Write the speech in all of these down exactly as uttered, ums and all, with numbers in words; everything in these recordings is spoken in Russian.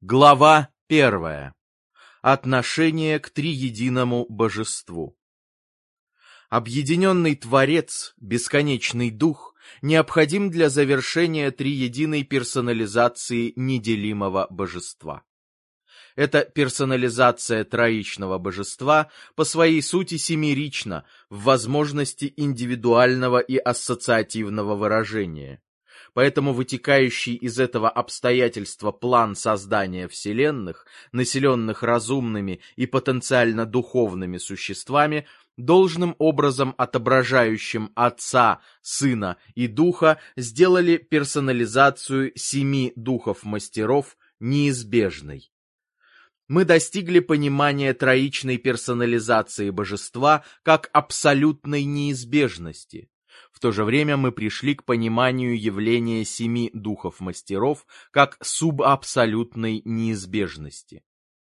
Глава первая. Отношение к триединому божеству. Объединенный Творец, бесконечный Дух, необходим для завершения триединой персонализации неделимого божества. Эта персонализация троичного божества по своей сути семерична в возможности индивидуального и ассоциативного выражения. Поэтому вытекающий из этого обстоятельства план создания вселенных, населенных разумными и потенциально духовными существами, должным образом отображающим Отца, Сына и Духа, сделали персонализацию семи духов-мастеров неизбежной. Мы достигли понимания троичной персонализации божества как абсолютной неизбежности. В то же время мы пришли к пониманию явления семи духов-мастеров как субабсолютной неизбежности.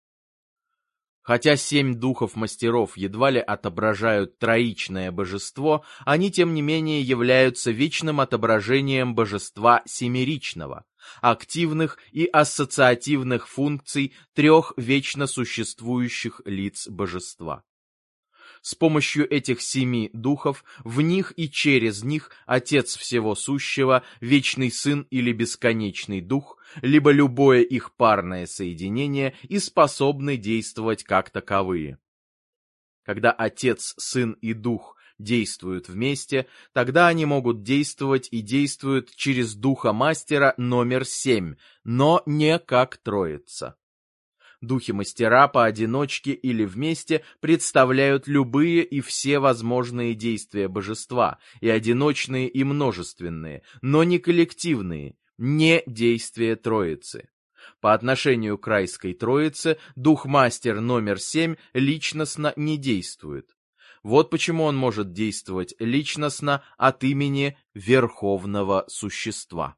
Хотя семь духов-мастеров едва ли отображают троичное божество, они тем не менее являются вечным отображением божества семеричного, активных и ассоциативных функций трех вечно существующих лиц божества. С помощью этих семи духов, в них и через них Отец Всего Сущего, Вечный Сын или Бесконечный Дух, либо любое их парное соединение и способны действовать как таковые. Когда Отец, Сын и Дух действуют вместе, тогда они могут действовать и действуют через Духа Мастера номер семь, но не как Троица. Духи-мастера поодиночке или вместе представляют любые и все возможные действия божества, и одиночные, и множественные, но не коллективные, не действия Троицы. По отношению к райской Троице Дух-мастер номер семь личностно не действует. Вот почему он может действовать личностно от имени Верховного Существа.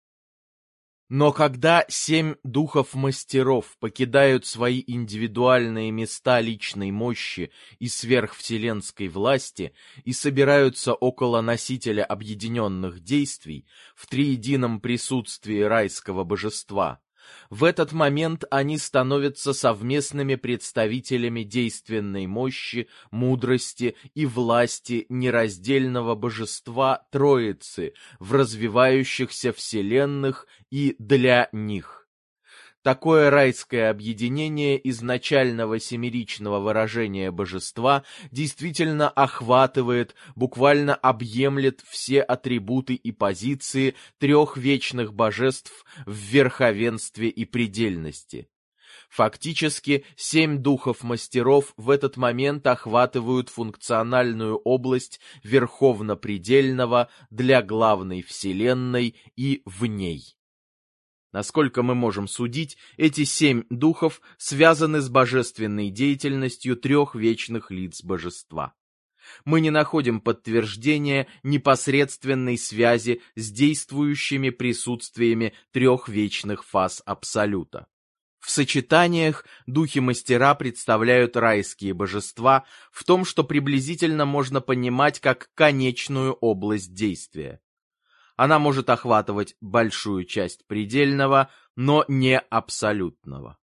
Но когда семь духов-мастеров покидают свои индивидуальные места личной мощи и сверхвселенской власти и собираются около носителя объединенных действий в триедином присутствии райского божества, в этот момент они становятся совместными представителями действенной мощи, мудрости и власти нераздельного божества Троицы в развивающихся вселенных и для них. Такое райское объединение изначального семеричного выражения божества действительно охватывает, буквально объемлет все атрибуты и позиции трех вечных божеств в верховенстве и предельности. Фактически, семь духов-мастеров в этот момент охватывают функциональную область верховно-предельного для главной вселенной и в ней. Насколько мы можем судить, эти семь духов связаны с божественной деятельностью трех вечных лиц божества. Мы не находим подтверждения непосредственной связи с действующими присутствиями трех вечных фаз Абсолюта. В сочетаниях духи-мастера представляют райские божества в том, что приблизительно можно понимать как конечную область действия. Она может охватывать большую часть предельного, но не абсолютного.